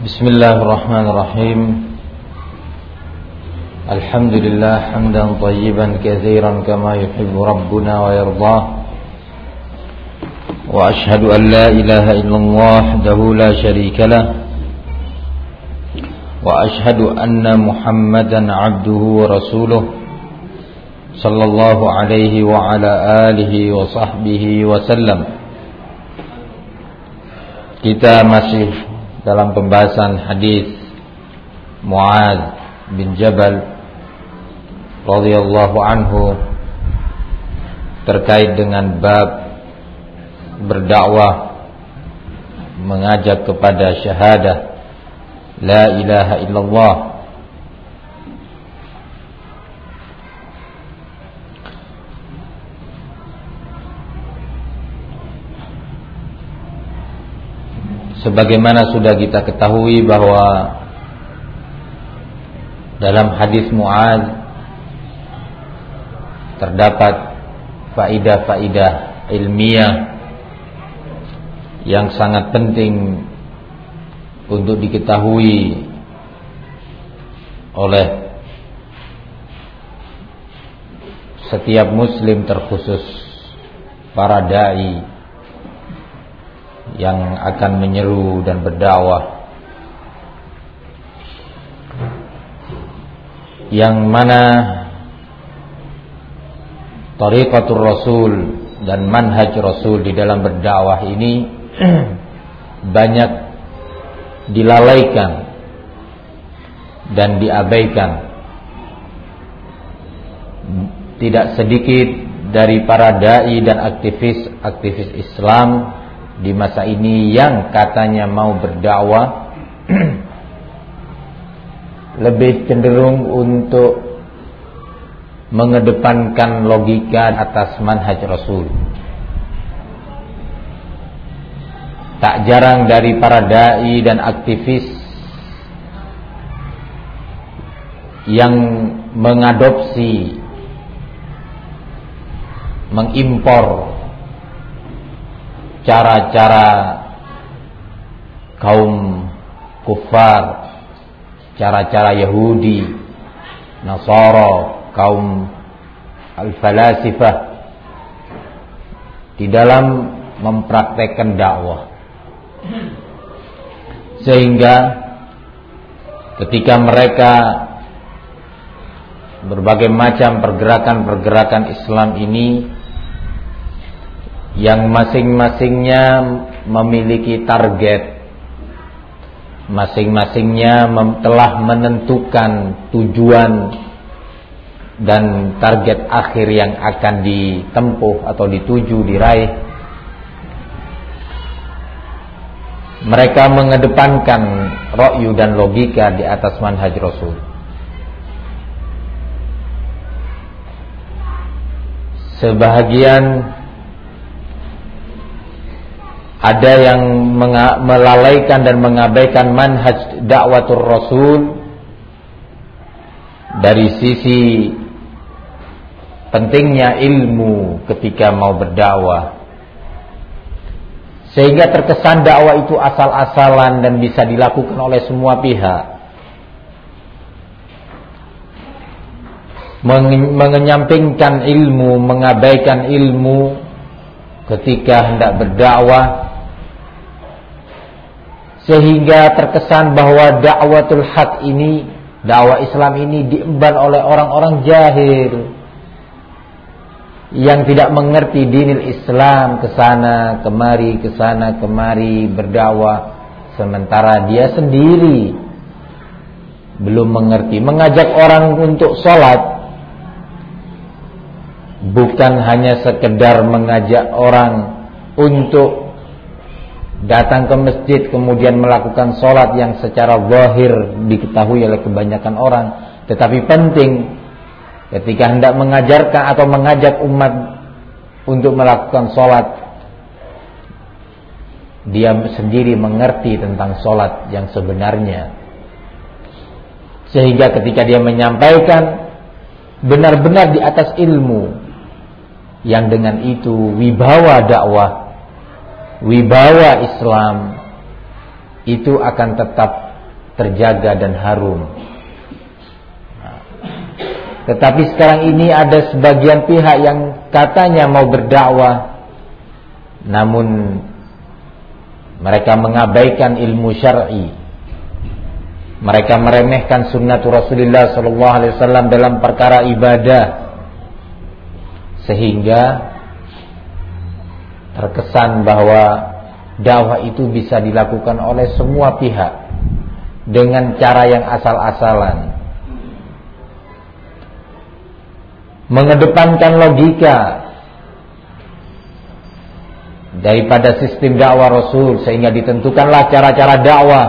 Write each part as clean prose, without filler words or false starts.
Bismillahirrahmanirrahim. Alhamdulillah hamdan tayyiban katsiran kama yuhibbu rabbuna wa yardah. Wa ashhadu an la ilaha illallah wahdahu la syarika lah. Wa ashhadu anna Muhammadan abduhu wa rasuluh sallallahu alaihi wa ala alihi wa sahbihi wa sallam. Kita masih dalam pembahasan hadis Mu'adz bin Jabal radhiyallahu anhu terkait dengan bab berdakwah, mengajak kepada syahadah la ilaha illallah. Sebagaimana sudah kita ketahui bahwa dalam hadis Mu'adz terdapat faidah-faidah ilmiah yang sangat penting untuk diketahui oleh setiap muslim, terkhusus para dai yang akan menyeru dan berdakwah, yang mana tariqatul Rasul dan manhaj Rasul di dalam berdakwah ini banyak dilalaikan dan diabaikan. Tidak sedikit dari para dai dan aktivis Islam di masa ini yang katanya mau berdakwah lebih cenderung untuk mengedepankan logika atas manhaj Rasul. Tak jarang dari para dai dan aktivis yang mengadopsi, mengimpor cara-cara kaum kufar, cara-cara Yahudi, Nasara, kaum al-falasifah di dalam mempraktekkan dakwah. Sehingga ketika mereka berbagai macam pergerakan-pergerakan Islam ini yang masing-masingnya memiliki target, masing-masingnya telah menentukan tujuan dan target akhir yang akan ditempuh atau dituju, diraih, mereka mengedepankan ra'yu dan logika di atas manhaj Rasul. Sebahagian ada yang melalaikan dan mengabaikan manhaj dakwatul Rasul dari sisi pentingnya ilmu ketika mau berdakwah, sehingga terkesan dakwah itu asal-asalan dan bisa dilakukan oleh semua pihak. Mengenyampingkan ilmu, mengabaikan ilmu ketika hendak berdakwah, sehingga terkesan bahwa dakwatul haq ini, dakwah Islam ini diemban oleh orang-orang jahil yang tidak mengerti dinil Islam, kesana kemari berdakwah, sementara dia sendiri belum mengerti. Mengajak orang untuk sholat bukan hanya sekedar mengajak orang untuk datang ke masjid kemudian melakukan sholat yang secara zahir diketahui oleh kebanyakan orang, tetapi penting ketika hendak mengajarkan atau mengajak umat untuk melakukan sholat, dia sendiri mengerti tentang sholat yang sebenarnya, sehingga ketika dia menyampaikan benar-benar di atas ilmu, yang dengan itu wibawa dakwah, wibawa Islam itu akan tetap terjaga dan harum. Tetapi sekarang ini ada sebagian pihak yang katanya mau berdakwah, namun mereka mengabaikan ilmu syar'i. Mereka meremehkan sunnah Rasulullah SAW dalam perkara ibadah, sehingga terkesan bahwa dakwah itu bisa dilakukan oleh semua pihak dengan cara yang asal-asalan, mengedepankan logika daripada sistem dakwah Rasul, sehingga ditentukanlah cara-cara dakwah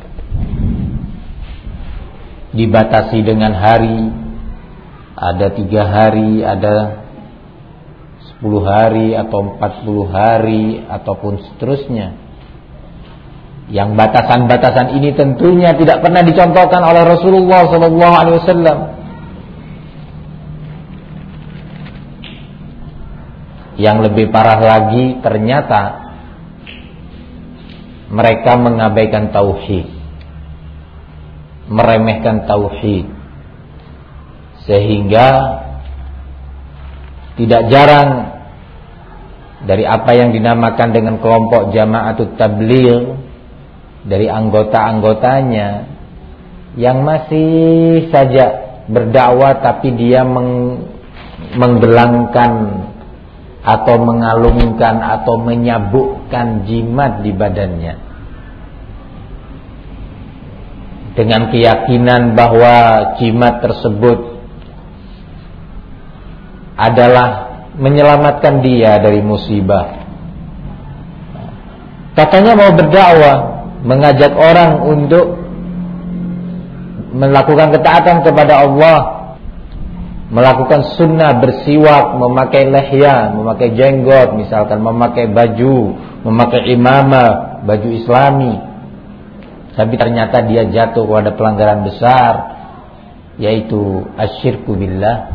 dibatasi dengan hari, ada 3 hari, ada 10 hari atau 40 hari ataupun seterusnya. Yang batasan-batasan ini tentunya tidak pernah dicontohkan oleh Rasulullah SAW. Yang lebih parah lagi, ternyata mereka mengabaikan tauhid, meremehkan tauhid, sehingga tidak jarang dari apa yang dinamakan dengan kelompok Jama'atut Tabligh, dari anggota-anggotanya yang masih saja berdakwah tapi dia menggelangkan atau mengalungkan atau menyabukkan jimat di badannya dengan keyakinan bahwa jimat tersebut adalah menyelamatkan dia dari musibah. Katanya mau berdakwah, mengajak orang untuk melakukan ketaatan kepada Allah, melakukan sunnah, bersiwak, memakai lihya, memakai jenggot, misalkan memakai baju, memakai imamah, baju islami. Tapi ternyata dia jatuh pada pelanggaran besar, yaitu asyirku billah,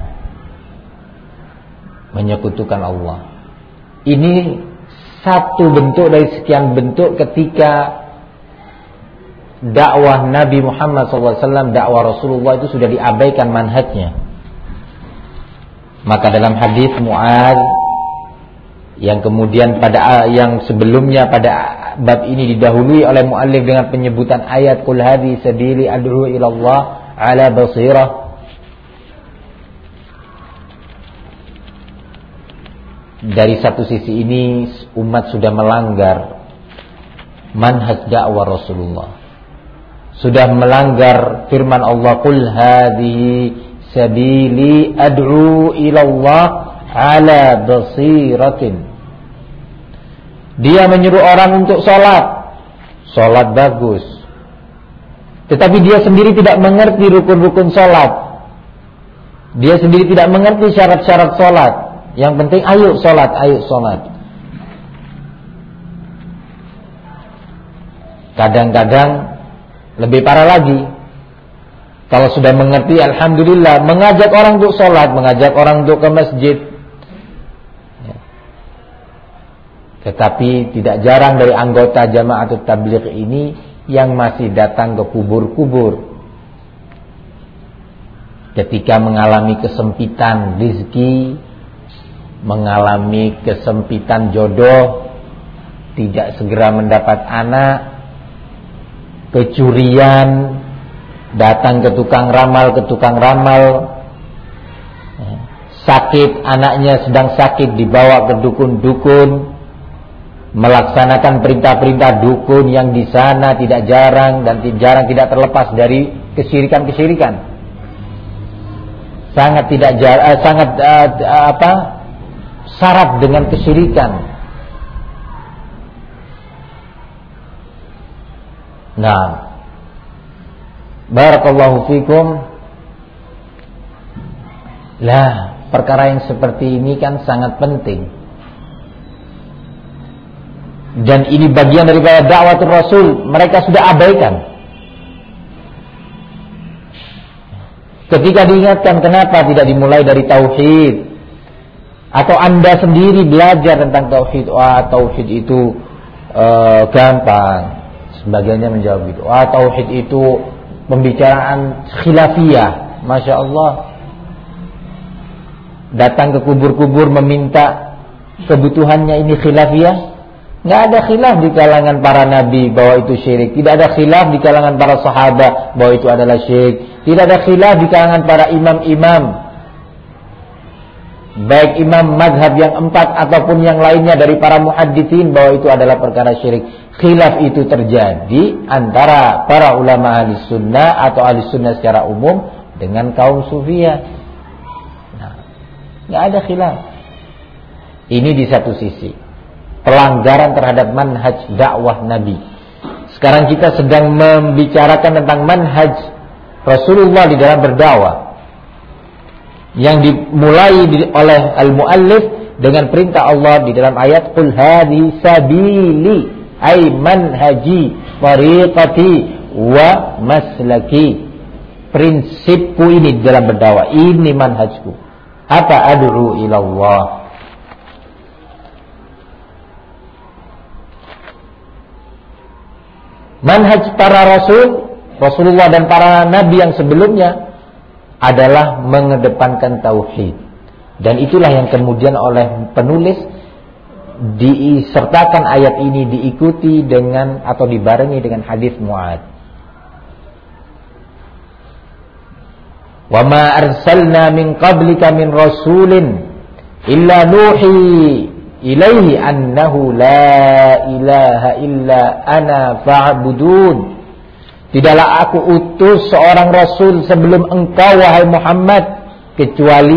menyekutukan Allah. Ini satu bentuk dari sekian bentuk ketika dakwah Nabi Muhammad SAW, dakwah Rasulullah itu sudah diabaikan manhajnya. Maka dalam hadis Mu'adz yang kemudian pada yang sebelumnya pada bab ini didahului oleh muallif dengan penyebutan ayat qul hadhi sabili ad'u ila Allah ala basirah, dari satu sisi ini umat sudah melanggar manhaj dakwah Rasulullah, sudah melanggar firman Allah qul hadhi sabili ad'u ila Allah ala basiratin. Dia menyuruh orang untuk sholat bagus, tetapi dia sendiri tidak mengerti rukun-rukun sholat, dia sendiri tidak mengerti syarat-syarat sholat. Yang penting ayo sholat. Kadang-kadang lebih parah lagi, kalau sudah mengerti, alhamdulillah, mengajak orang untuk sholat, mengajak orang untuk ke masjid. Tetapi tidak jarang dari anggota Jama'atut Tabligh ini yang masih datang ke kubur-kubur ketika mengalami kesempitan rezeki, mengalami kesempitan jodoh, tidak segera mendapat anak, kecurian, datang ke tukang ramal, sakit, anaknya sedang sakit, dibawa ke dukun-dukun, melaksanakan perintah-perintah dukun yang di sana tidak jarang tidak terlepas dari kesyirikan, sangat syarat dengan kesyirikan. Nah, barakallahu fikum. Lah, perkara yang seperti ini kan sangat penting. Dan ini bagian daripada dakwatul Rasul, mereka sudah abaikan. Ketika diingatkan, kenapa tidak dimulai dari tauhid? Atau Anda sendiri belajar tentang tauhid? Wah, tauhid itu gampang. Sebagiannya menjawab itu. Tauhid itu pembicaraan khilafiyah. Masya Allah. Datang ke kubur-kubur meminta kebutuhannya, ini khilafiyah. Nggak ada khilaf di kalangan para nabi bahwa itu syirik. Tidak ada khilaf di kalangan para sahabat bahwa itu adalah syirik. Tidak ada khilaf di kalangan para imam-imam, baik imam madhab yang 4 ataupun yang lainnya dari para muhadditsin, bahwa itu adalah perkara syirik. Khilaf itu terjadi antara para ulama ahli sunnah atau ahli sunnah secara umum dengan kaum sufiyah. Nah, nggak ada khilaf. Ini di satu sisi pelanggaran terhadap manhaj dakwah Nabi. Sekarang kita sedang membicarakan tentang manhaj Rasulullah di dalam berdakwah, yang dimulai oleh al-muallif dengan perintah Allah di dalam ayat qul hadhi sabili ay manhaji tariqati wa maslaki. Prinsipku ini dalam berdakwah, ini manhajku. Apa ad'u ila Allah. Manhaj para Rasulullah dan para nabi yang sebelumnya adalah mengedepankan tauhid. Dan itulah yang kemudian oleh penulis disertakan ayat ini, diikuti dengan atau dibarengi dengan hadis Mu'adz. Wa ma arsalna min qablika min rasulin illa nuhi ilaihi annahu la ilaha illa ana fa'budun. Tidaklah aku utus seorang rasul sebelum engkau wahai Muhammad, kecuali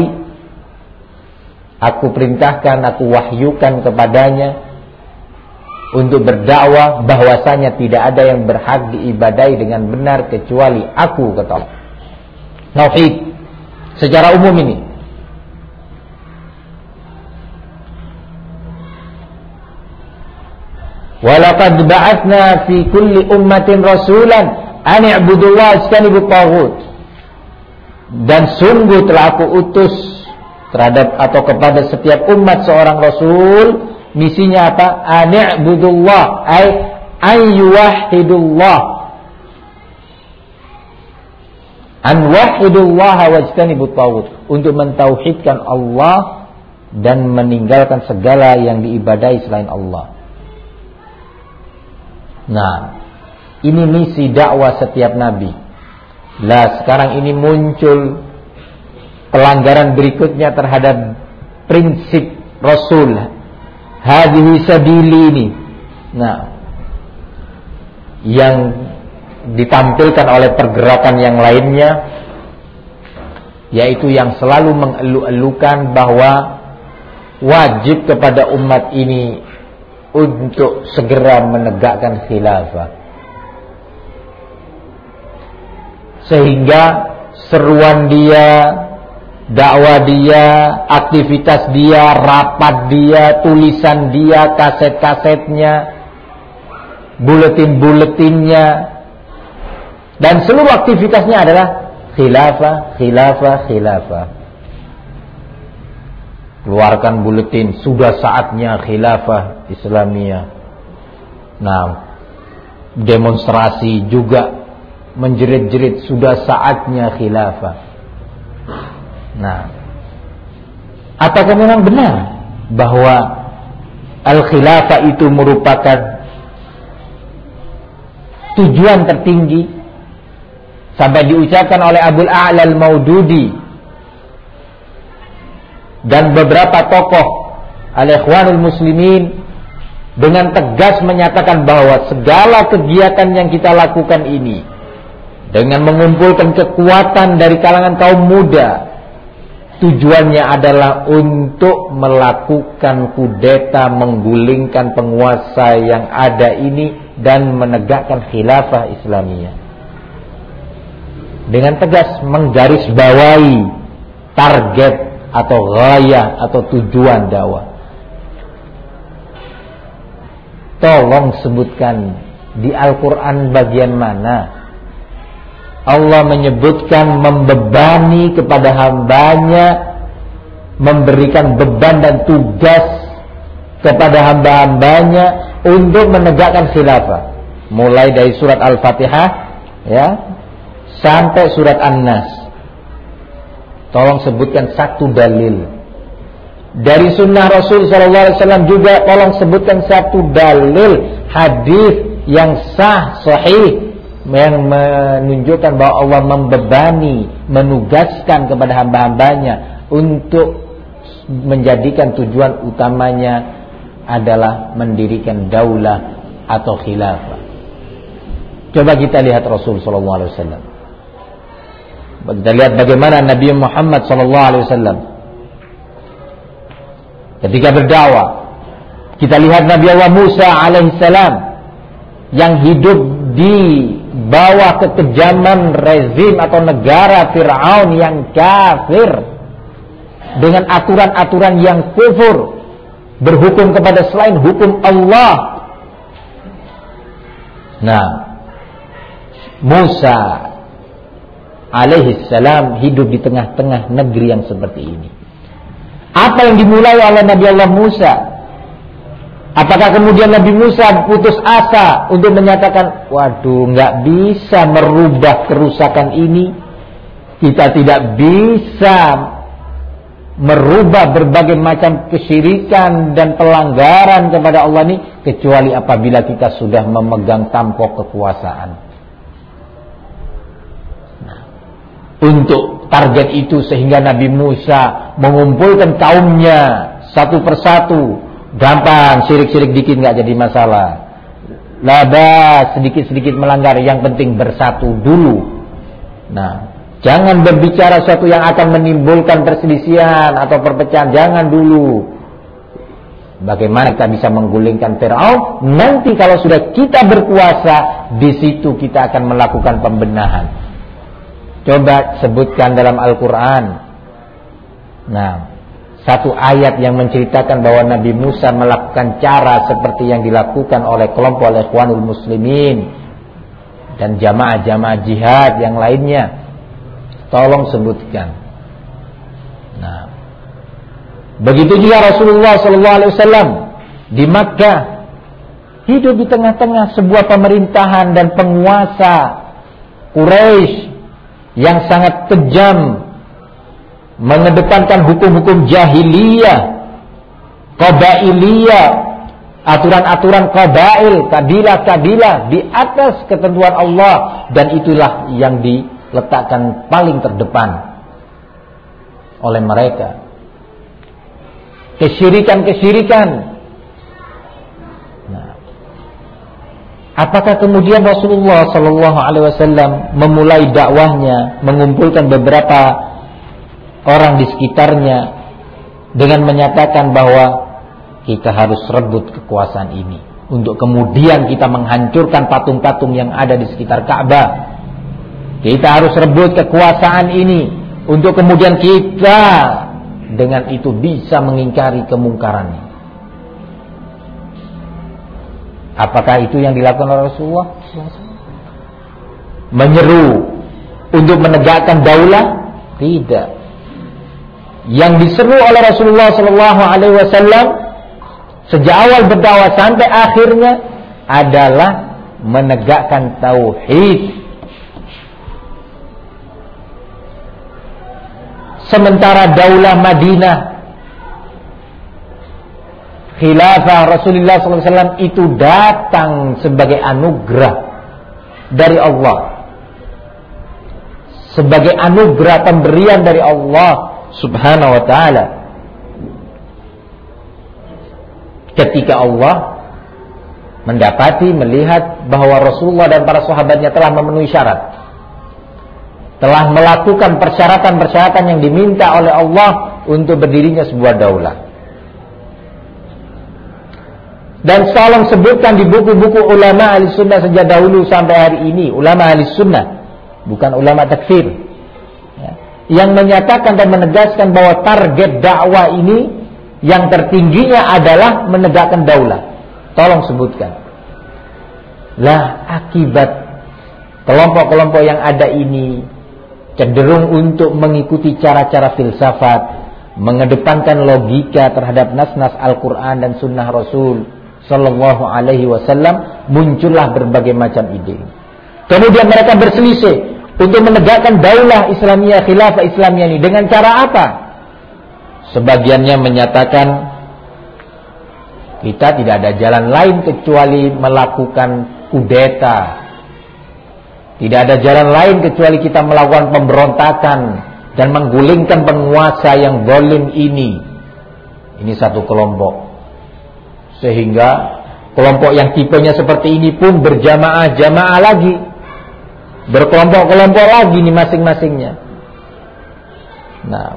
aku perintahkan, aku wahyukan kepadanya untuk berdakwah bahwasanya tidak ada yang berhak diibadai dengan benar kecuali aku, kata Allah. Tauhid secara umum ini. Walaqad ba'atsna fi kulli ummatin rasulan an i'budullah wajtanibut taghut. Dan sungguh telah aku utus terhadap atau kepada setiap umat seorang rasul, misinya apa? An i'budullah ay yuwahhidullah. An wahidullah wajtanibut taghut, untuk mentauhidkan Allah dan meninggalkan segala yang diibadai selain Allah. Nah, ini misi dakwah setiap nabi. Lah sekarang ini muncul pelanggaran berikutnya terhadap prinsip Rasul. Hadhihi sabili ini. Nah, yang ditampilkan oleh pergerakan yang lainnya, yaitu yang selalu mengeluh-elukan bahwa wajib kepada umat ini untuk segera menegakkan khilafah, sehingga seruan dia, dakwah dia, aktivitas dia, rapat dia, tulisan dia, kaset-kasetnya, buletin-buletinnya, dan seluruh aktivitasnya adalah khilafah, khilafah, khilafah. Keluarkan buletin, sudah saatnya khilafah Islamiyah. Nah, demonstrasi juga menjerit-jerit, sudah saatnya khilafah. Nah, apakah memang benar bahwa al-khilafah itu merupakan tujuan tertinggi, sampai diucapkan oleh Abul A'la al-Maududi dan beberapa tokoh al-Ikhwanul Muslimin dengan tegas menyatakan bahwa segala kegiatan yang kita lakukan ini dengan mengumpulkan kekuatan dari kalangan kaum muda, tujuannya adalah untuk melakukan kudeta, menggulingkan penguasa yang ada ini dan menegakkan khilafah Islamiyah. Dengan tegas menggarisbawahi target atau ghayah atau tujuan dakwah. Tolong sebutkan di Al-Quran bagian mana Allah menyebutkan membebani kepada hambanya, memberikan beban dan tugas kepada hamba-hambanya untuk menegakkan khilafah. mulai dari surat Al-Fatihah ya sampai surat An-Nas. Tolong sebutkan satu dalil. Dari sunnah Rasul SAW juga tolong sebutkan satu dalil hadis yang sah, sahih, yang menunjukkan bahwa Allah membebani, menugaskan kepada hamba-hambanya untuk menjadikan tujuan utamanya adalah mendirikan daulah atau khilafah. Coba kita lihat Rasul SAW. Kita lihat bagaimana Nabi Muhammad SAW ketika berdakwah. Kita lihat Nabi Allah Musa alaihissalam yang hidup di bawah kekejaman rezim atau negara Fir'aun yang kafir dengan aturan-aturan yang kufur, berhukum kepada selain hukum Allah. Nah, Musa alaihissalam hidup di tengah-tengah negeri yang seperti ini. Apa yang dimulai oleh Nabi Allah Musa? Apakah kemudian Nabi Musa putus asa untuk menyatakan, waduh, nggak bisa merubah kerusakan ini, kita tidak bisa merubah berbagai macam kesyirikan dan pelanggaran kepada Allah ini kecuali apabila kita sudah memegang tampuk kekuasaan. Nah, untuk target itu sehingga Nabi Musa mengumpulkan kaumnya satu persatu. Gampang, sirik-sirik dikit nggak jadi masalah. Laba sedikit-sedikit melanggar, yang penting bersatu dulu. Nah, jangan berbicara sesuatu yang akan menimbulkan perselisihan atau perpecahan, jangan dulu. Bagaimana kita bisa menggulingkan Fir'aun? Nanti kalau sudah kita berkuasa, di situ kita akan melakukan pembenahan. Coba sebutkan dalam Al-Quran. Nah, satu ayat yang menceritakan bahwa Nabi Musa melakukan cara seperti yang dilakukan oleh kelompok Ikhwanul Muslimin dan jamaah-jamaah jihad yang lainnya. Tolong sebutkan. Nah, begitu juga Rasulullah SAW di Makkah hidup di tengah-tengah sebuah pemerintahan dan penguasa Quraisy yang sangat kejam, mengedepankan hukum-hukum jahiliyah, qabailiyah, aturan-aturan qabail, kabilah-kabilah di atas ketentuan Allah, dan itulah yang diletakkan paling terdepan oleh mereka. Kesyirikan-kesyirikan. Nah, apakah kemudian Rasulullah SAW memulai dakwahnya, mengumpulkan beberapa orang di sekitarnya dengan menyatakan bahwa kita harus rebut kekuasaan ini untuk kemudian kita menghancurkan patung-patung yang ada di sekitar Ka'bah. Kita harus rebut kekuasaan ini untuk kemudian kita dengan itu bisa mengingkari kemungkarannya. Apakah itu yang dilakukan oleh Rasulullah? Menyeru untuk menegakkan daulah? Tidak. Yang diseru oleh Rasulullah SAW sejak awal berdakwah sampai akhirnya adalah menegakkan tauhid. Sementara daulah Madinah, khilafah Rasulullah SAW itu datang sebagai anugerah dari Allah, sebagai anugerah pemberian dari Allah Subhanahu wa ta'ala. Ketika Allah mendapati, melihat bahwa Rasulullah dan para sahabatnya telah memenuhi syarat, telah melakukan persyaratan-persyaratan yang diminta oleh Allah untuk berdirinya sebuah daulah. Dan tolong sebutkan di buku-buku ulama ahli sunnah sejak dahulu sampai hari ini, ulama ahli sunnah, bukan ulama takfir, yang menyatakan dan menegaskan bahwa target dakwah ini yang tertingginya adalah menegakkan daulah. Tolong sebutkan. Lah, akibat kelompok-kelompok yang ada ini cenderung untuk mengikuti cara-cara filsafat, mengedepankan logika terhadap nas-nas Al-Quran dan Sunnah Rasul Sallallahu Alaihi Wasallam, muncullah berbagai macam ide. Kemudian mereka berselisih untuk menegakkan daulah Islamiyah, khilafah Islamiyah ini dengan cara apa? Sebagiannya menyatakan kita tidak ada jalan lain kecuali melakukan kudeta. Tidak ada jalan lain kecuali kita melakukan pemberontakan dan menggulingkan penguasa yang zalim ini. Ini satu kelompok. Sehingga kelompok yang tipenya seperti ini pun berjamaah-jamaah lagi, berkelompok-kelompok lagi nih masing-masingnya. Nah,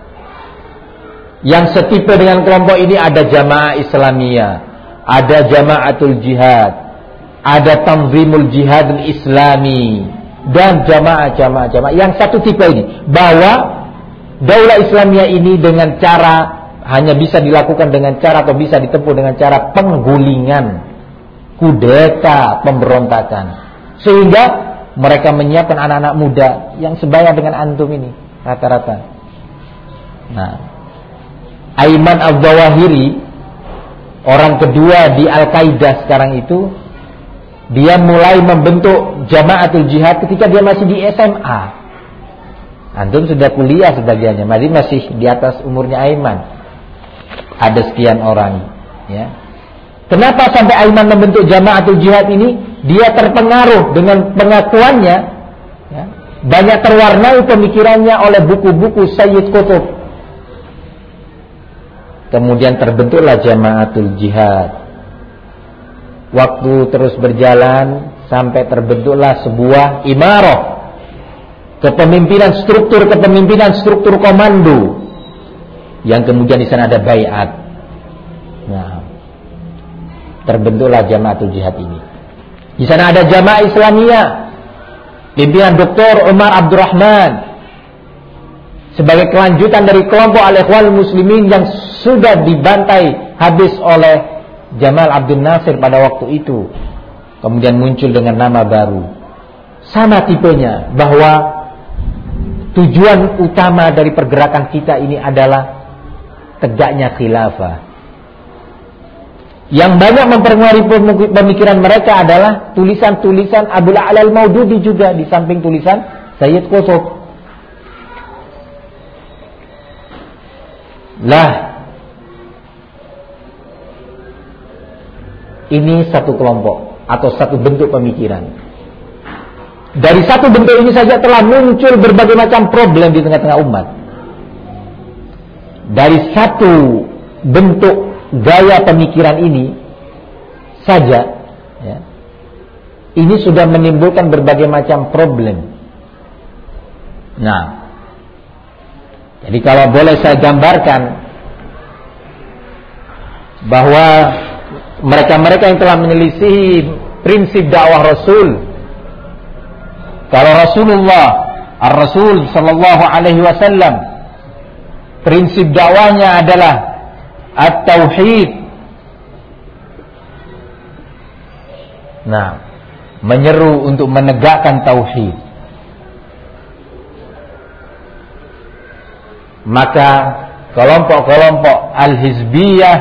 yang setipe dengan kelompok ini ada jamaah Islamiyah, ada jamaatul jihad, ada tanzimul jihad islami, dan jamaah yang satu tipe ini, bahwa daulah Islamiyah ini dengan cara hanya bisa dilakukan dengan cara atau bisa ditempuh dengan cara penggulingan, kudeta, pemberontakan. Sehingga mereka menyiapkan anak-anak muda yang sebaya dengan antum ini rata-rata. Nah, Ayman Al-Zawahiri, orang kedua di Al-Qaeda sekarang itu, dia mulai membentuk Jamaatul Jihad ketika dia masih di SMA. Antum sudah kuliah sebagiannya, masih di atas umurnya Ayman. Ada sekian orang, ya. Kenapa sampai Ayman membentuk Jamaatul Jihad ini? Dia terpengaruh dengan pengakuannya, ya. Banyak terwarnai pemikirannya oleh buku-buku Sayyid Qutb. Kemudian terbentuklah Jamaatul Jihad. Waktu terus berjalan sampai terbentuklah sebuah imarah, kepemimpinan struktur komando, yang kemudian di sana ada baiat. Nah, terbentuklah Jamaatul Jihad ini. Di sana ada Jamaah Islamiyah, pimpinan Dr. Umar Abdurrahman, sebagai kelanjutan dari kelompok Al-Ikhwanul Muslimin yang sudah dibantai habis oleh Jamal Abdul Nasir pada waktu itu. Kemudian muncul dengan nama baru, sama tipenya, bahwa tujuan utama dari pergerakan kita ini adalah tegaknya khilafah. Yang banyak mempengaruhi pemikiran mereka adalah tulisan-tulisan Abul A'la Al-Maududi, juga di samping tulisan Sayyid Qutb. Lah, ini satu kelompok atau satu bentuk pemikiran. Dari satu bentuk ini saja telah muncul berbagai macam problem di tengah-tengah umat. Dari satu bentuk gaya pemikiran ini saja, ya, ini sudah menimbulkan berbagai macam problem. Nah, jadi kalau boleh saya gambarkan bahwa mereka-mereka yang telah menyelisihi prinsip dakwah Rasul, kalau Rasulullah Ar-Rasul sallallahu alaihi wasallam, prinsip dakwahnya adalah at-tauhid. Nah, menyeru untuk menegakkan tauhid. Maka kelompok-kelompok al-hizbiyah,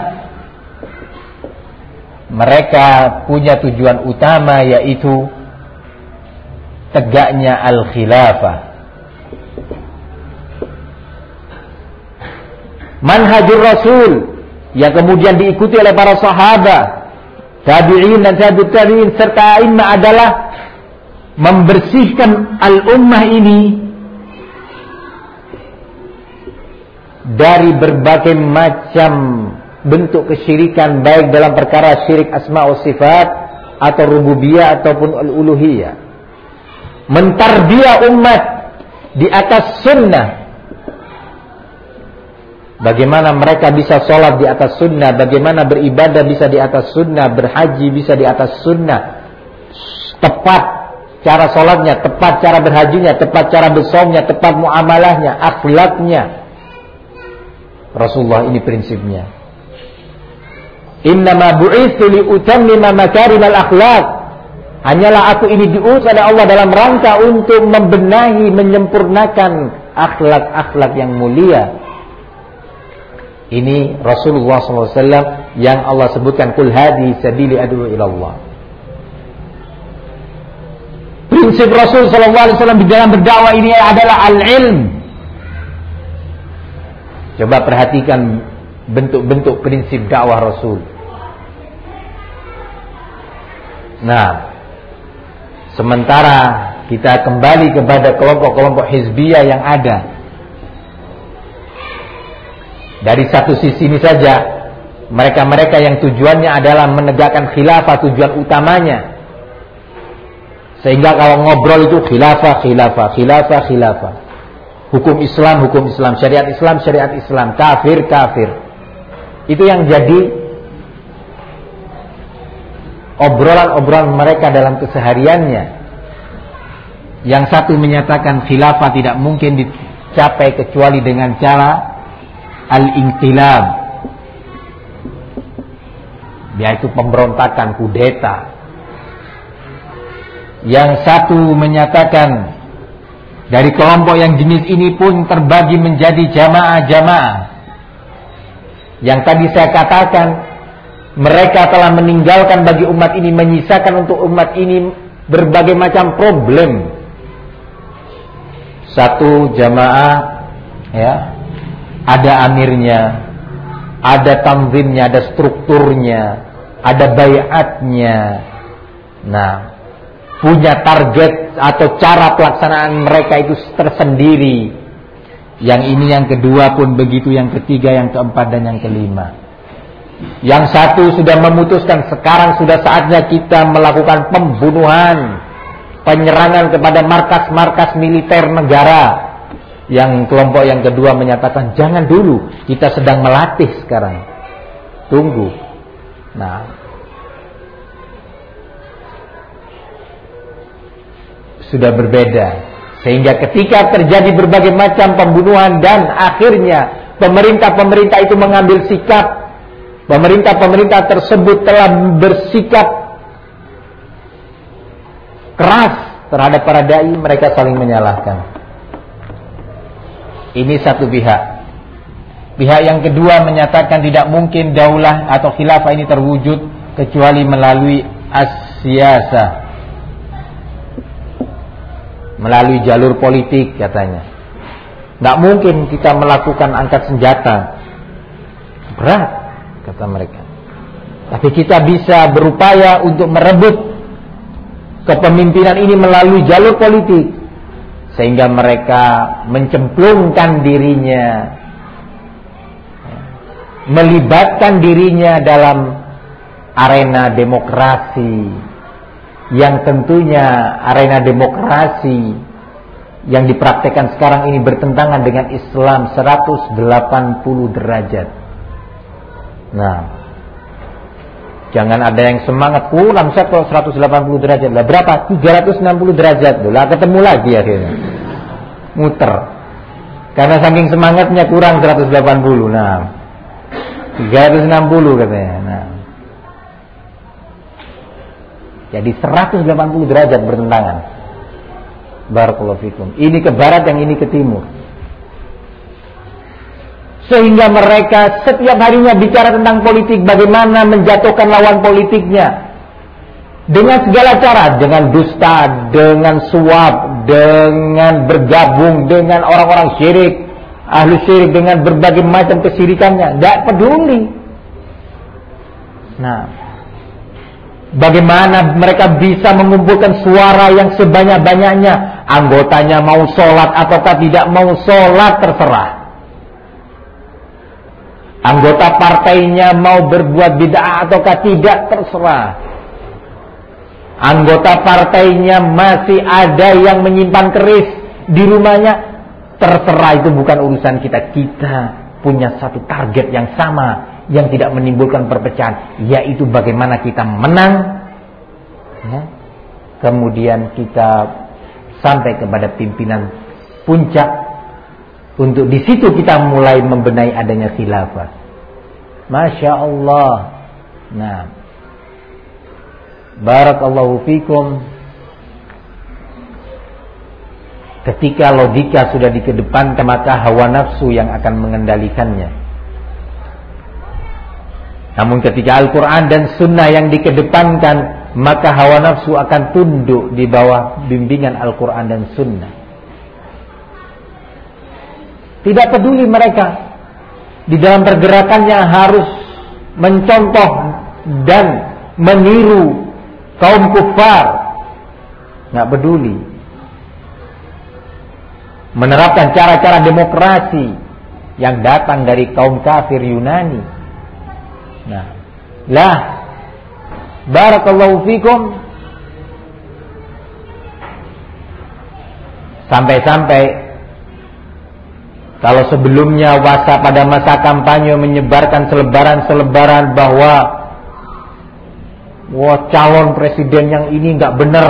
mereka punya tujuan utama, yaitu tegaknya al-khilafah. Manhajur Rasul yang kemudian diikuti oleh para sahabat, tabi'in dan tabi'ut tabi'in serta a'immah adalah membersihkan al-ummah ini dari berbagai macam bentuk kesyirikan, baik dalam perkara syirik asma wa sifat atau rububiyah ataupun al-uluhiyah. Mentarbiah umat di atas sunnah. Bagaimana mereka bisa sholat di atas sunnah, bagaimana beribadah bisa di atas sunnah, berhaji bisa di atas sunnah, tepat cara sholatnya, tepat cara berhajinya, tepat cara bersomnya, tepat muamalahnya, akhlaknya. Rasulullah ini prinsipnya. Innama bu'itsu liutammima makarimal akhlaq. Hanyalah aku ini diutus oleh Allah dalam rangka untuk membenahi, menyempurnakan akhlak-akhlak yang mulia. Ini Rasulullah SAW yang Allah sebutkan, qul hadi sabili ad'u ila Allah. Prinsip Rasul sallallahu alaihi wasallam di dalam berdakwah ini adalah al-ilm. Coba perhatikan bentuk-bentuk prinsip dakwah Rasul. Nah, sementara kita kembali kepada kelompok-kelompok hizbiyah yang ada. Dari satu sisi ini saja, mereka-mereka yang tujuannya adalah menegakkan khilafah, tujuan utamanya. Sehingga kalau ngobrol itu khilafah. Hukum Islam, syariat Islam, kafir. Itu yang jadi obrolan-obrolan mereka dalam kesehariannya. Yang satu menyatakan khilafah tidak mungkin dicapai kecuali dengan cara al-inqilab, yaitu pemberontakan, kudeta. Yang satu menyatakan dari kelompok yang jenis ini pun terbagi menjadi jamaah-jamaah. Yang tadi saya katakan, mereka telah meninggalkan bagi umat ini, menyisakan untuk umat ini berbagai macam problem. Satu jamaah, ya, ada amirnya, ada tanzimnya, ada strukturnya, ada baiatnya. Nah, punya target atau cara pelaksanaan mereka itu tersendiri. Yang ini, yang kedua pun begitu, yang ketiga, yang keempat, dan yang kelima. Yang satu sudah memutuskan sekarang sudah saatnya kita melakukan pembunuhan, penyerangan kepada markas-markas militer negara. Yang kelompok yang kedua menyatakan jangan dulu, kita sedang melatih sekarang, tunggu. Nah, sudah berbeda. Sehingga ketika terjadi berbagai macam pembunuhan dan akhirnya pemerintah itu mengambil sikap, pemerintah tersebut telah bersikap keras terhadap para dai, mereka saling menyalahkan. Ini satu pihak. Pihak yang kedua menyatakan tidak mungkin daulah atau khilafah ini terwujud kecuali melalui as-siyasah, melalui jalur politik katanya. Tidak mungkin kita melakukan angkat senjata, berat kata mereka. Tapi kita bisa berupaya untuk merebut kepemimpinan ini melalui jalur politik, sehingga mereka mencemplungkan dirinya, melibatkan dirinya dalam arena demokrasi, yang tentunya arena demokrasi yang dipraktekkan sekarang ini bertentangan dengan Islam 180 derajat. Nah, jangan ada yang semangat kurang saya kalau 180 derajat lah. Berapa? 360 derajat. Lah ketemu lagi akhirnya. Muter. Karena saking semangatnya kurang 180. Nah, 360 katanya. Nah, jadi 180 derajat bertentangan. Barakallahu fikum. Ini ke barat, yang ini ke timur. Sehingga mereka setiap harinya bicara tentang politik, bagaimana menjatuhkan lawan politiknya dengan segala cara, dengan dusta, dengan suap, dengan bergabung dengan orang-orang syirik, ahli syirik, dengan berbagai macam kesyirikannya, tidak peduli. Nah, bagaimana mereka bisa mengumpulkan suara yang sebanyak-banyaknya? Anggotanya mau sholat ataukah tidak mau sholat terserah. Anggota partainya mau berbuat bid'ah ataukah tidak terserah. Anggota partainya masih ada yang menyimpan keris di rumahnya, terserah, itu bukan urusan kita. Kita punya satu target yang sama, yang tidak menimbulkan perpecahan, yaitu bagaimana kita menang, ya. Kemudian kita sampai kepada pimpinan puncak, untuk di situ kita mulai membenahi adanya khilafah. Masya Allah. Nah, barakallahu fikum. Ketika logika sudah dikedepankan, maka hawa nafsu yang akan mengendalikannya. Namun ketika Al-Quran dan Sunnah yang dikedepankan, maka hawa nafsu akan tunduk di bawah bimbingan Al-Quran dan Sunnah. Tidak peduli mereka di dalam pergerakannya harus mencontoh dan meniru kaum kufar. Nggak peduli. Menerapkan cara-cara demokrasi yang datang dari kaum kafir Yunani. Nah, lah, barakallahu fikum. Sampai-sampai kalau sebelumnya pada masa kampanye menyebarkan selebaran-selebaran bahwa calon presiden yang ini nggak benar,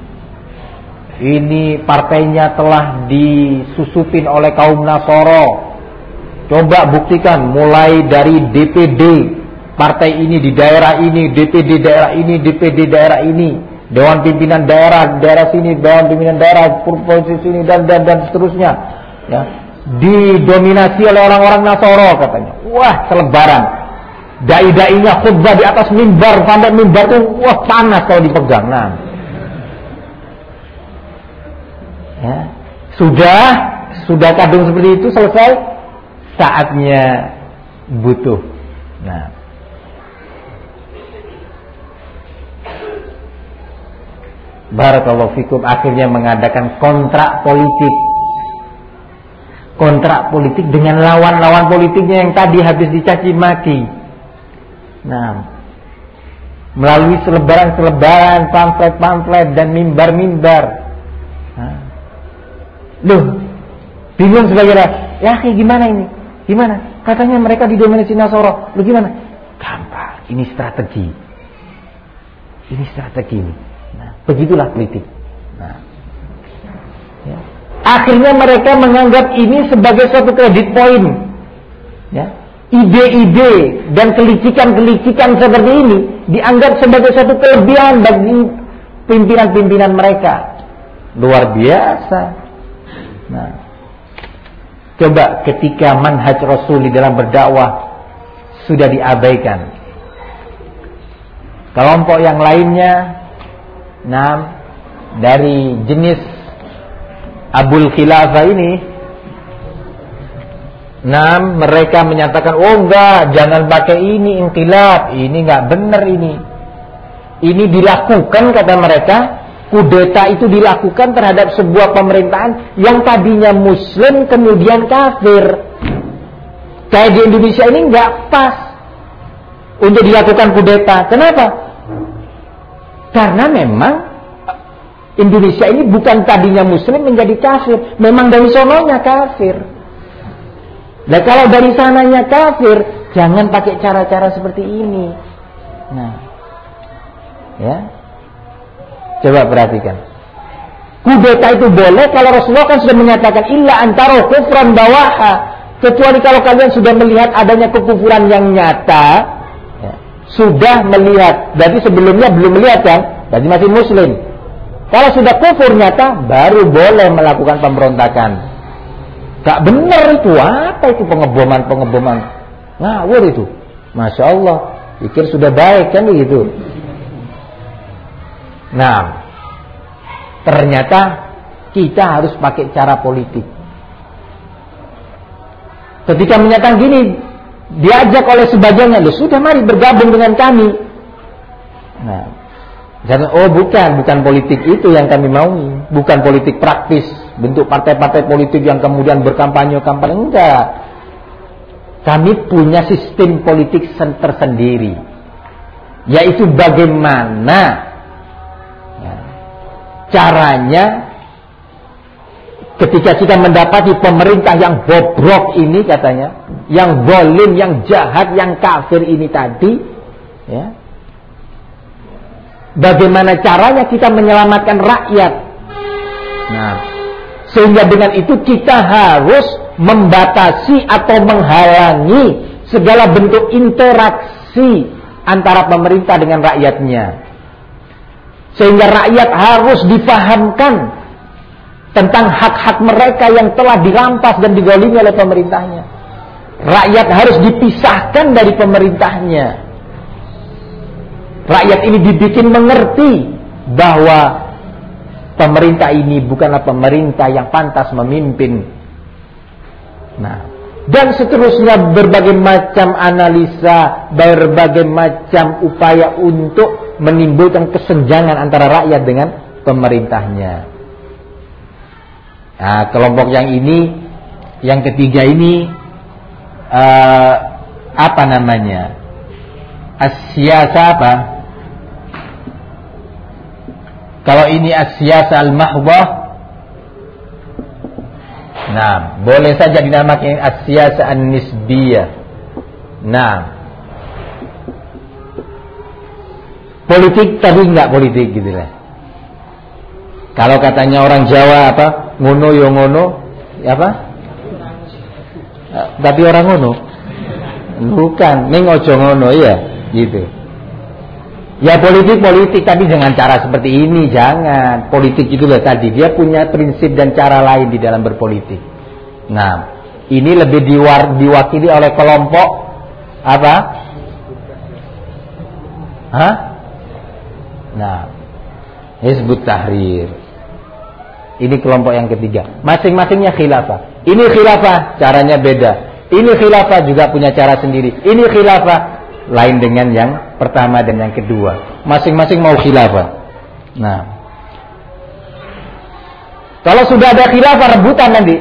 ini partainya telah disusupin oleh kaum Nasoro. Coba buktikan mulai dari DPD partai ini di daerah ini, DPD daerah ini, DPD daerah ini, Dewan Pimpinan daerah sini, Dewan Pimpinan daerah provinsi sini dan seterusnya. Ya, didominasi oleh orang-orang Nasoro katanya. Wah, selebaran. Dai-dainya khutbah di atas mimbar, sampai mimbar itu wah panas kalau dipegang. Nah, ya, sudah kadung seperti itu selesai, saatnya butuh. Nah, barakallahu fikum, akhirnya mengadakan kontrak politik dengan lawan-lawan politiknya yang tadi habis dicaci maki. Nah, melalui selebaran-selebaran, pamflet-pamflet dan mimbar-mimbar. Nah, loh, bingung sebagai ya gimana ini? Gimana? Katanya mereka didominasi Nasoro. Loh gimana? Gampang, ini strategi. Ini strategi ini. Nah, begitulah politik. Nah, ya. Akhirnya mereka menganggap ini sebagai suatu kredit poin. Ya. Ide-ide dan kelicikan-kelicikan seperti ini dianggap sebagai suatu kelebihan bagi pimpinan-pimpinan mereka. Luar biasa. Nah, coba ketika manhaj Rasul di dalam berdakwah sudah diabaikan, kelompok yang lainnya, dari jenis Abul Khilafah ini, mereka menyatakan, oh enggak, jangan pakai ini, inqilab, ini enggak benar ini. Ini dilakukan, kata mereka, kudeta itu dilakukan terhadap sebuah pemerintahan yang tadinya muslim kemudian kafir. Kayak di Indonesia ini enggak pas untuk dilakukan kudeta. Kenapa? Karena memang Indonesia ini bukan tadinya muslim menjadi kafir, memang dari sononya kafir. Nah, kalau dari sananya kafir, jangan pakai cara-cara seperti ini. Nah, ya, coba perhatikan. Kudeta itu boleh kalau Rasulullah kan sudah menyatakan illa antara kufran bawaha, kecuali kalau kalian sudah melihat adanya kekufuran yang nyata. Ya, sudah melihat, berarti sebelumnya belum melihat kan, berarti masih muslim. Kalau sudah kufur nyata, baru boleh melakukan pemberontakan. Gak benar itu, apa itu pengeboman? Ngawur itu. Masya Allah, pikir sudah baik kan begitu. Nah, ternyata kita harus pakai cara politik. Ketika menyatakan gini, diajak oleh sebagiannya, sudah mari bergabung dengan kami. Nah, jangan, oh bukan politik itu yang kami mau, bukan politik praktis, bentuk partai-partai politik yang kemudian berkampanye, enggak. Kami punya sistem politik tersendiri, yaitu bagaimana caranya ketika kita mendapati pemerintah yang bobrok ini katanya, yang zalim, yang jahat, yang kafir ini tadi, ya. Bagaimana caranya kita menyelamatkan rakyat? Nah, sehingga dengan itu kita harus membatasi atau menghalangi segala bentuk interaksi antara pemerintah dengan rakyatnya. Sehingga rakyat harus difahamkan tentang hak-hak mereka yang telah dirampas dan digolimi oleh pemerintahnya. Rakyat harus dipisahkan dari pemerintahnya. Rakyat ini dibikin mengerti bahwa pemerintah ini bukanlah pemerintah yang pantas memimpin. Nah, dan seterusnya berbagai macam analisa, berbagai macam upaya untuk menimbulkan kesenjangan antara rakyat dengan pemerintahnya. Nah, kelompok yang ini, yang ketiga ini apa namanya? As-siyasa apa? Kalau ini as-siyasa al-mahdhah, nah, boleh saja dinamakan as-siyasa an-nisbiyah. Nah, politik tapi enggak politik gitu lah. Kalau katanya orang Jawa apa? Ngono yo ngono, apa? Tapi orang ngono. Bukan, ning ojo ngono ya, gitu. Ya politik tapi dengan cara seperti ini jangan. Politik itu loh tadi, dia punya prinsip dan cara lain di dalam berpolitik. Nah, ini lebih diwakili oleh kelompok apa? Hah? Nah, Hizbut Tahrir. Ini kelompok yang ketiga. Masing-masingnya khilafah. Ini khilafah, caranya beda. Ini khilafah juga punya cara sendiri. Ini khilafah lain dengan yang pertama dan yang kedua. Masing-masing mau khilafah. Nah, kalau sudah ada khilafah rebutan nanti.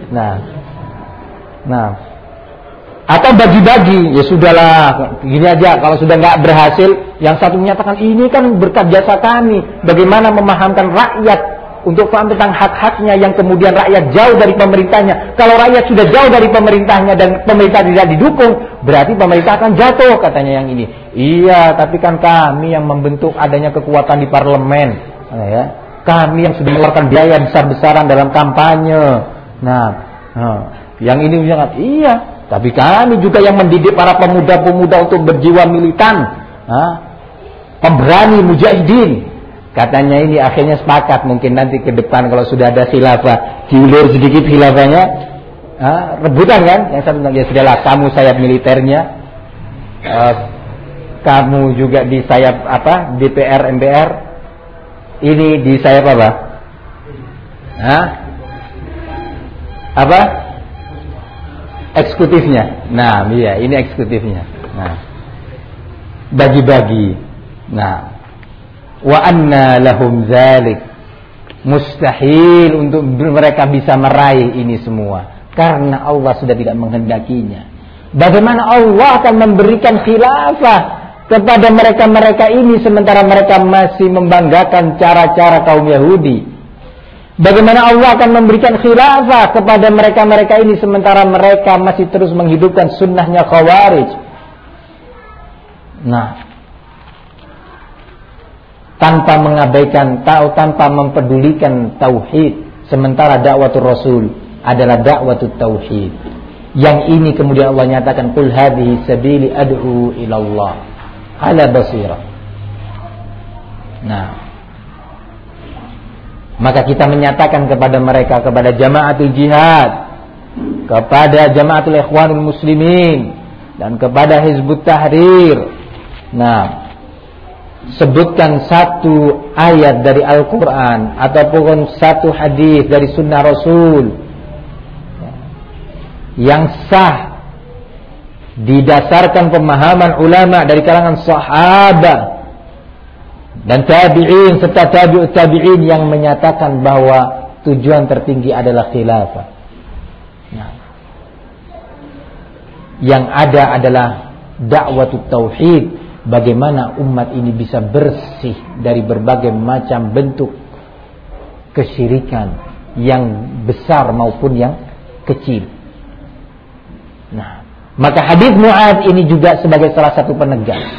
Nah, atau bagi-bagi, ya sudahlah, gini aja. Kalau sudah nggak berhasil, yang satu menyatakan ini kan berkat jasa kami. Bagaimana memahamkan rakyat untuk paham tentang hak-haknya yang kemudian rakyat jauh dari pemerintahnya. Kalau rakyat sudah jauh dari pemerintahnya dan pemerintah tidak didukung, berarti pemerintah akan jatuh, katanya yang ini. Iya, tapi kan kami yang membentuk adanya kekuatan di parlemen, ya. Kami yang sudah mengeluarkan biaya besar-besaran dalam kampanye. Nah, yang ini sangat iya, tapi kami juga yang mendidik para pemuda-pemuda untuk berjiwa militan, pemberani mujahidin. Katanya ini akhirnya sepakat, mungkin nanti ke depan kalau sudah ada khilafah, diulur sedikit khilafahnya, rebutan kan? Yang satu bilang, ya sudahlah, kamu sayap militernya, kamu juga di sayap apa? DPR, MPR, ini di sayap apa? Apa? Eksekutifnya. Nah, iya, ini eksekutifnya. Nah, bagi-bagi. Nah, wa anna lahum dzalik, mustahil untuk mereka bisa meraih ini semua karena Allah sudah tidak menghendakinya. Bagaimana Allah akan memberikan khilafah kepada mereka-mereka ini sementara mereka masih membanggakan cara-cara kaum Yahudi? Bagaimana Allah akan memberikan khilafah kepada mereka-mereka ini sementara mereka masih terus menghidupkan sunnahnya Khawarij? Nah, tanpa mengabaikan, tanpa mempedulikan tauhid, sementara dakwatul Rasul adalah dakwatul tauhid. Yang ini kemudian Allah nyatakan, qul hadhihi sabili ad'u ila Allah ala basirah. Nah, maka kita menyatakan kepada mereka, kepada jamaatul jihad, kepada jamaatul ikhwanul muslimin, dan kepada Hizbut Tahrir. Nah, sebutkan satu ayat dari Al-Quran ataupun satu hadis dari Sunnah Rasul yang sah didasarkan pemahaman ulama dari kalangan sahabat dan tabi'in serta tabi'ut tabi'in yang menyatakan bahwa tujuan tertinggi adalah khilafah. Nah, yang ada adalah dakwatut tauhid, bagaimana umat ini bisa bersih dari berbagai macam bentuk kesyirikan yang besar maupun yang kecil. Nah, maka hadis Mu'adz ini juga sebagai salah satu penegas.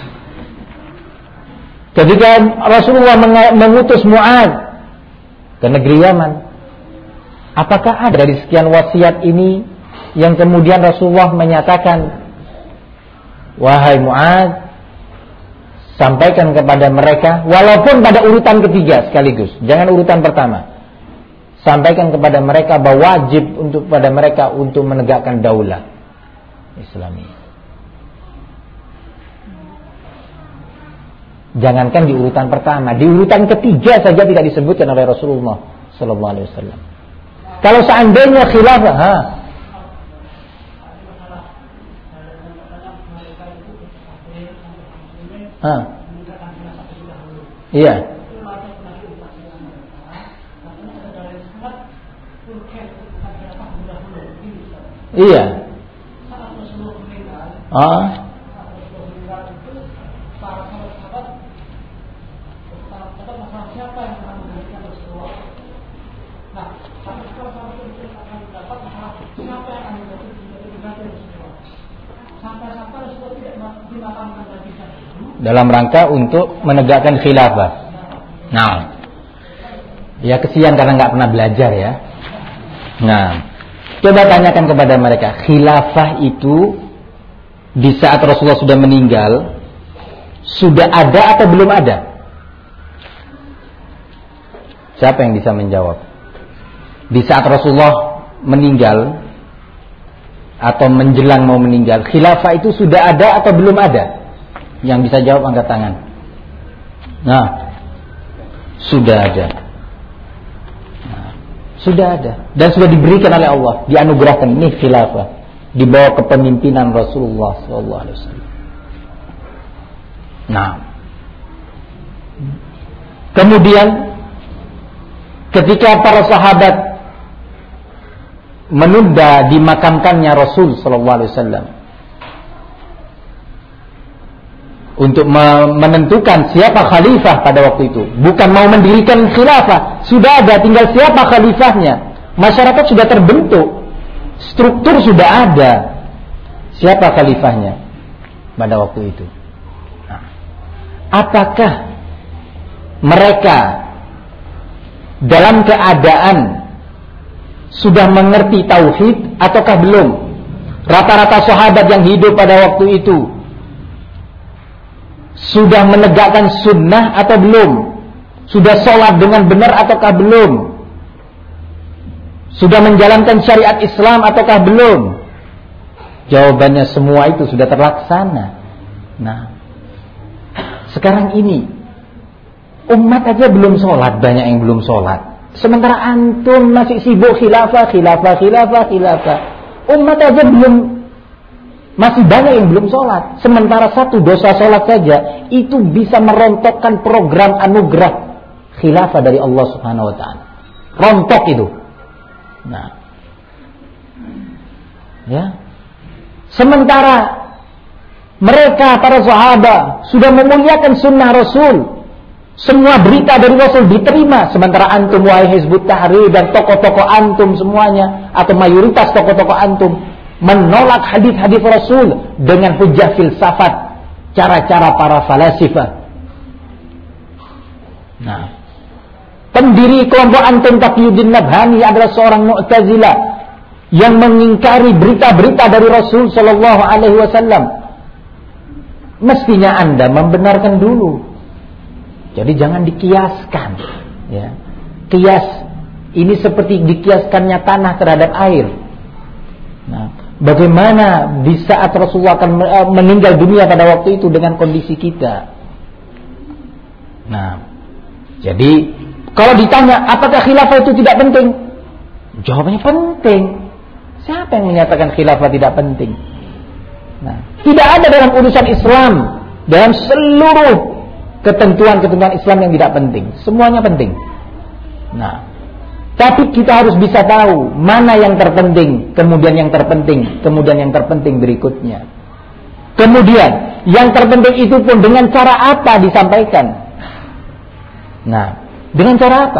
Ketika Rasulullah mengutus Mu'adz ke negeri Yaman, apakah ada dari sekian wasiat ini yang kemudian Rasulullah menyatakan, wahai Mu'adz, sampaikan kepada mereka, walaupun pada urutan ketiga sekaligus, jangan urutan pertama, sampaikan kepada mereka bahwa wajib untuk pada mereka untuk menegakkan daulah Islami. Jangankan di urutan pertama, di urutan ketiga saja tidak disebutkan oleh Rasulullah sallallahu alaihi wasallam. Kalau seandainya khilafah, iya. Iya. Dalam rangka untuk menegakkan khilafah. Nah, ya kesian karena nggak pernah belajar ya. Nah, coba tanyakan kepada mereka, khilafah itu di saat Rasulullah sudah meninggal sudah ada atau belum ada? Siapa yang bisa menjawab? Di saat Rasulullah meninggal atau menjelang mau meninggal, khilafah itu sudah ada atau belum ada? Yang bisa jawab angkat tangan. Nah, sudah ada. Nah, sudah ada dan sudah diberikan oleh Allah, dianugerahkan ini khilafah di bawah kepemimpinan Rasulullah sallallahu alaihi wasallam. Nah, kemudian ketika para sahabat menunda dimakamkannya Rasul sallallahu alaihi wasallam untuk menentukan siapa khalifah pada waktu itu, bukan mau mendirikan khilafah, sudah ada, tinggal siapa khalifahnya. Masyarakat sudah terbentuk, struktur sudah ada, siapa khalifahnya pada waktu itu. Nah, apakah mereka dalam keadaan sudah mengerti tauhid ataukah belum? Rata-rata sahabat yang hidup pada waktu itu sudah menegakkan sunnah atau belum? Sudah sholat dengan benar ataukah belum? Sudah menjalankan syariat Islam ataukah belum? Jawabannya semua itu sudah terlaksana. Nah, sekarang ini umat aja belum sholat, banyak yang belum sholat. Sementara antum masih sibuk khilafah. Umat aja belum, masih banyak yang belum sholat. Sementara satu dosa sholat saja itu bisa merontokkan program anugerah khilafah dari Allah Subhanahu wa ta'ala. Rontok itu. Nah, ya. Sementara mereka para sahabat sudah memuliakan sunnah Rasul, semua berita dari Rasul diterima. Sementara antum wahai Hizbut Tahrir dan tokoh-tokoh antum semuanya atau mayoritas tokoh-tokoh antum menolak hadis-hadis Rasul dengan hujah filsafat, cara-cara para falasifah. Nah, pendiri kelompok antum Taqiyuddin Nabhani adalah seorang Mu'tazilah yang mengingkari berita-berita dari Rasul sallallahu alaihi wasallam. Mestinya Anda membenarkan dulu. Jadi jangan dikiaskan, ya. Kias ini seperti dikiaskannya tanah terhadap air. Nah, bagaimana di saat Rasulullah akan meninggal dunia pada waktu itu dengan kondisi kita? Nah, jadi kalau ditanya apakah khilafah itu tidak penting? Jawabannya penting. Siapa yang menyatakan khilafah tidak penting? Nah, tidak ada dalam urusan Islam, dalam seluruh ketentuan-ketentuan Islam yang tidak penting. Semuanya penting. Nah, tapi kita harus bisa tahu mana yang terpenting, kemudian yang terpenting, kemudian yang terpenting berikutnya. Kemudian yang terpenting itu pun dengan cara apa disampaikan? Nah, dengan cara apa?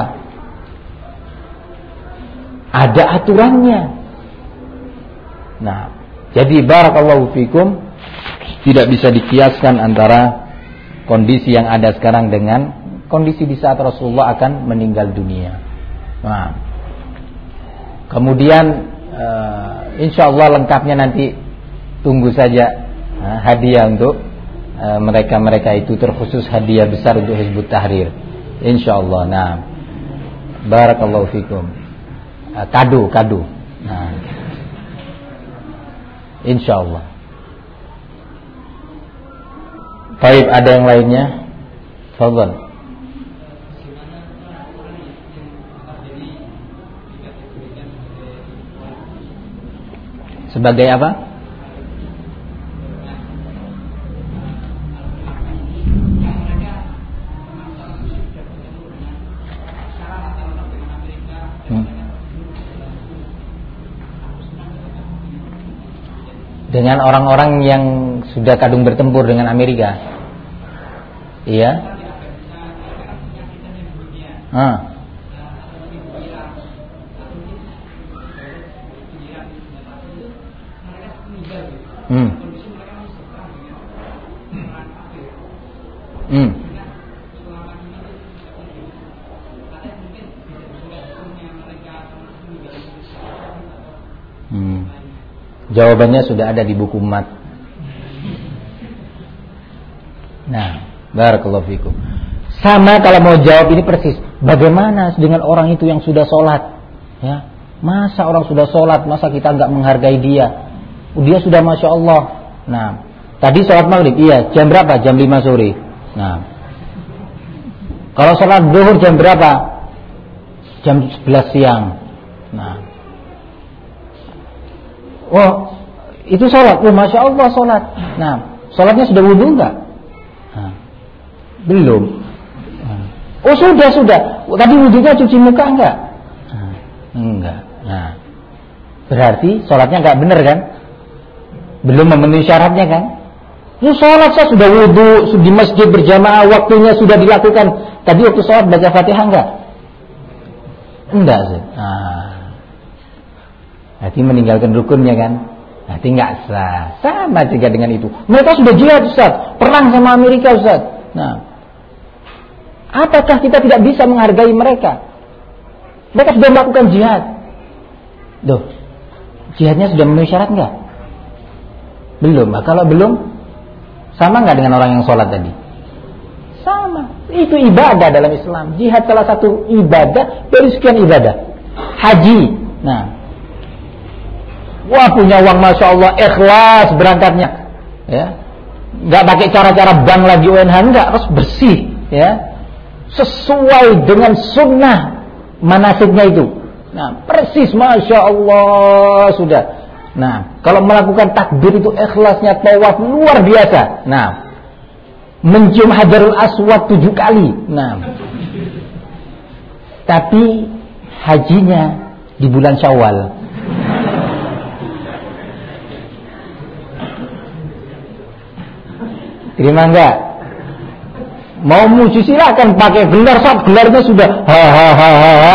Ada aturannya. Nah, jadi barakallahu fikum, tidak bisa dikiaskan antara kondisi yang ada sekarang dengan kondisi di saat Rasulullah akan meninggal dunia. Nah, kemudian insyaallah lengkapnya nanti tunggu saja hadiah untuk mereka-mereka itu, terkhusus hadiah besar untuk Hizbut Tahrir. Insyaallah. Nah, barakallahu fikum. Kado. Nah, insyaallah. Baik, ada yang lainnya? Fadhal. Sebagai apa? Dengan orang-orang yang sudah kadung bertempur dengan Amerika. Iya. Jawabannya sudah ada di buku mat. Nah, barakallahu fikum. Sama kalau mau jawab ini persis. Bagaimana dengan orang itu yang sudah sholat? Ya, masa orang sudah sholat, masa kita nggak menghargai dia? Dia sudah masya Allah. Nah, tadi sholat maghrib, iya. Jam berapa? Jam 5 sore. Nah, kalau sholat zuhur jam berapa? Jam 11 siang. Nah, oh, itu sholat. Oh, masya Allah sholat. Nah, sholatnya sudah wudu enggak? Nah, belum. Oh, sudah. Tadi wudunya cuci muka enggak? Enggak. Nah, berarti sholatnya enggak benar kan? Belum memenuhi syaratnya kan? Ya, sholat saya sudah wudu di masjid berjamaah, waktunya sudah dilakukan. Tadi waktu sholat baca Fatihah enggak? Enggak sih. Berarti meninggalkan rukunnya kan? Berarti enggak sah. Sama juga dengan itu. Mereka sudah jihad Ustaz, perang sama Amerika Ustaz. Nah, apakah kita tidak bisa menghargai mereka? Mereka sudah melakukan jihad. Duh, jihadnya sudah memenuhi syarat enggak? Belum. Nah, kalau belum, sama enggak dengan orang yang sholat tadi? Sama. Itu ibadah dalam Islam. Jihad salah satu ibadah dari sekian ibadah. Haji. Nah, wah, punya uang masya Allah, ikhlas berangkatnya, ya, nggak pakai cara-cara bank lagi UNH, nggak, harus bersih, ya, sesuai dengan sunnah manasiknya itu. Nah, persis masya Allah sudah. Nah, kalau melakukan takbir itu ikhlasnya, tawaf luar biasa. Nah, mencium Hajarul Aswad 7 kali. Nah, tapi hajinya di bulan Syawal. Terima enggak? Mau muji silakan pakai gelar, saat gelarnya sudah ha.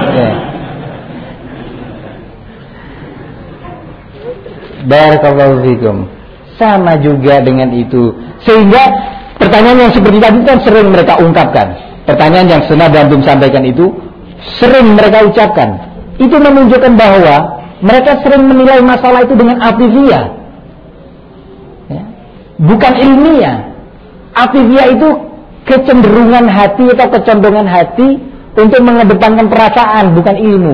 Barakallahu fikum. Sama juga dengan itu. Sehingga pertanyaan yang seperti tadi kan sering mereka ungkapkan. Pertanyaan yang senada antum sampaikan itu sering mereka ucapkan. Itu menunjukkan bahwa mereka sering menilai masalah itu dengan atifiyah, ya, bukan ilmiah. Atifiyah itu kecenderungan hati atau kecondongan hati untuk mengedepankan perasaan, bukan ilmu.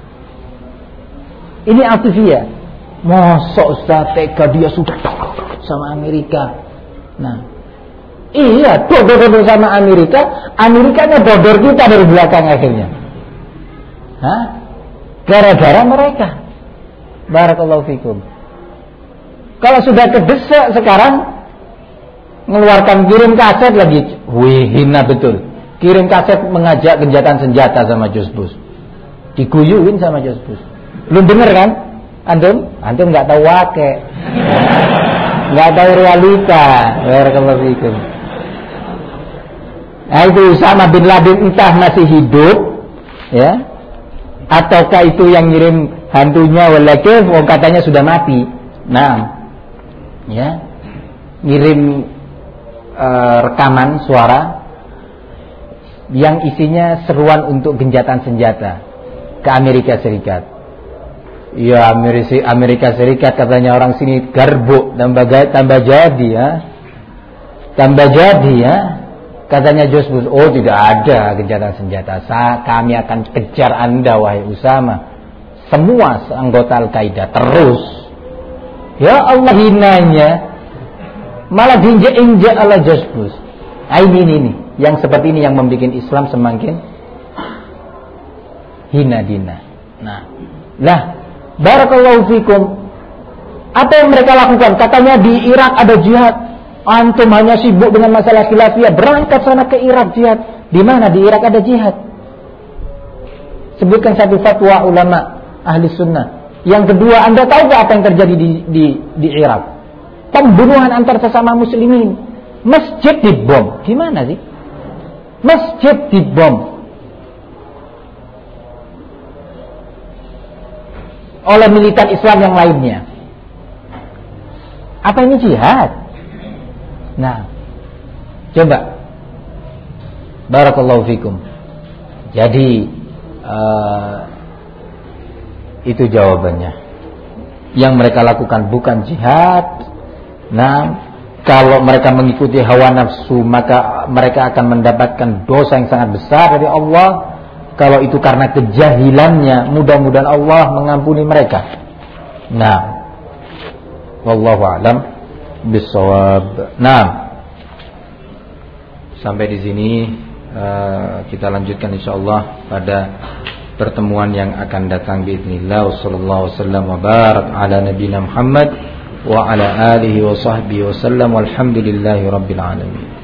Ini atifiyah. Mosok Ustaz tega dia sudah sama Amerika. Nah, iya, dodor sama Amerika, Amerikanya dodor kita dari belakang akhirnya. Hah? Gara-gara mereka. Barakallahu fikum. Kalau sudah kedesak sekarang, mengeluarkan kirim kaset lagi. Wih, hina betul. Kirim kaset mengajak gencatan senjata sama Josbus. Diguyuin sama Josbus. Belum denger kan? Antum nggak tahu wake. Nggak tahu realita. Barakallahu fikum. Nah, itu Usama bin Laden entah masih hidup, ya, ataukah itu yang ngirim hantunya, walakif, katanya sudah mati. Nah, ya, ngirim rekaman suara yang isinya seruan untuk gencatan senjata ke Amerika Serikat. Ya, Amerika Serikat katanya orang sini garbuk, tambah jadi ya. Tambah jadi ya. Katanya Josbus, oh tidak ada gencatan senjata. Kami akan kejar Anda wahai Usama. Semua anggota Al-Qaeda terus. Ya Allah, hinanya malah diinjak-injak oleh Josbus. Ini. Yang seperti ini yang membuat Islam semakin hina dina. Nah, barakallahu fikum. Apa yang mereka lakukan? Katanya di Irak ada jihad. Antum hanya sibuk dengan masalah khilafiyah, berangkat sana ke Irak jihad. Di mana di Irak ada jihad? Sebutkan satu fatwa ulama ahli sunnah. Yang kedua, Anda tahu gak apa yang terjadi di Irak? Pembunuhan antar sesama muslimin. Masjid dibom. Gimana sih? Masjid dibom oleh militan Islam yang lainnya. Apa ini jihad? Nah, coba. Barakallahu fikum. Jadi itu jawabannya. Yang mereka lakukan bukan jihad. Nah, kalau mereka mengikuti hawa nafsu, maka mereka akan mendapatkan dosa yang sangat besar dari Allah. Kalau itu karena kejahilannya, mudah-mudahan Allah mengampuni mereka. Nah, wallahu a'lam bissawab. Nah, sampai di sini kita lanjutkan insyaallah pada pertemuan yang akan datang biidznillah. Wassallallahu wasallam wa barak ala nabiyina Muhammad wa ala alihi wa sahbihi wasallam walhamdulillahi rabbil alamin.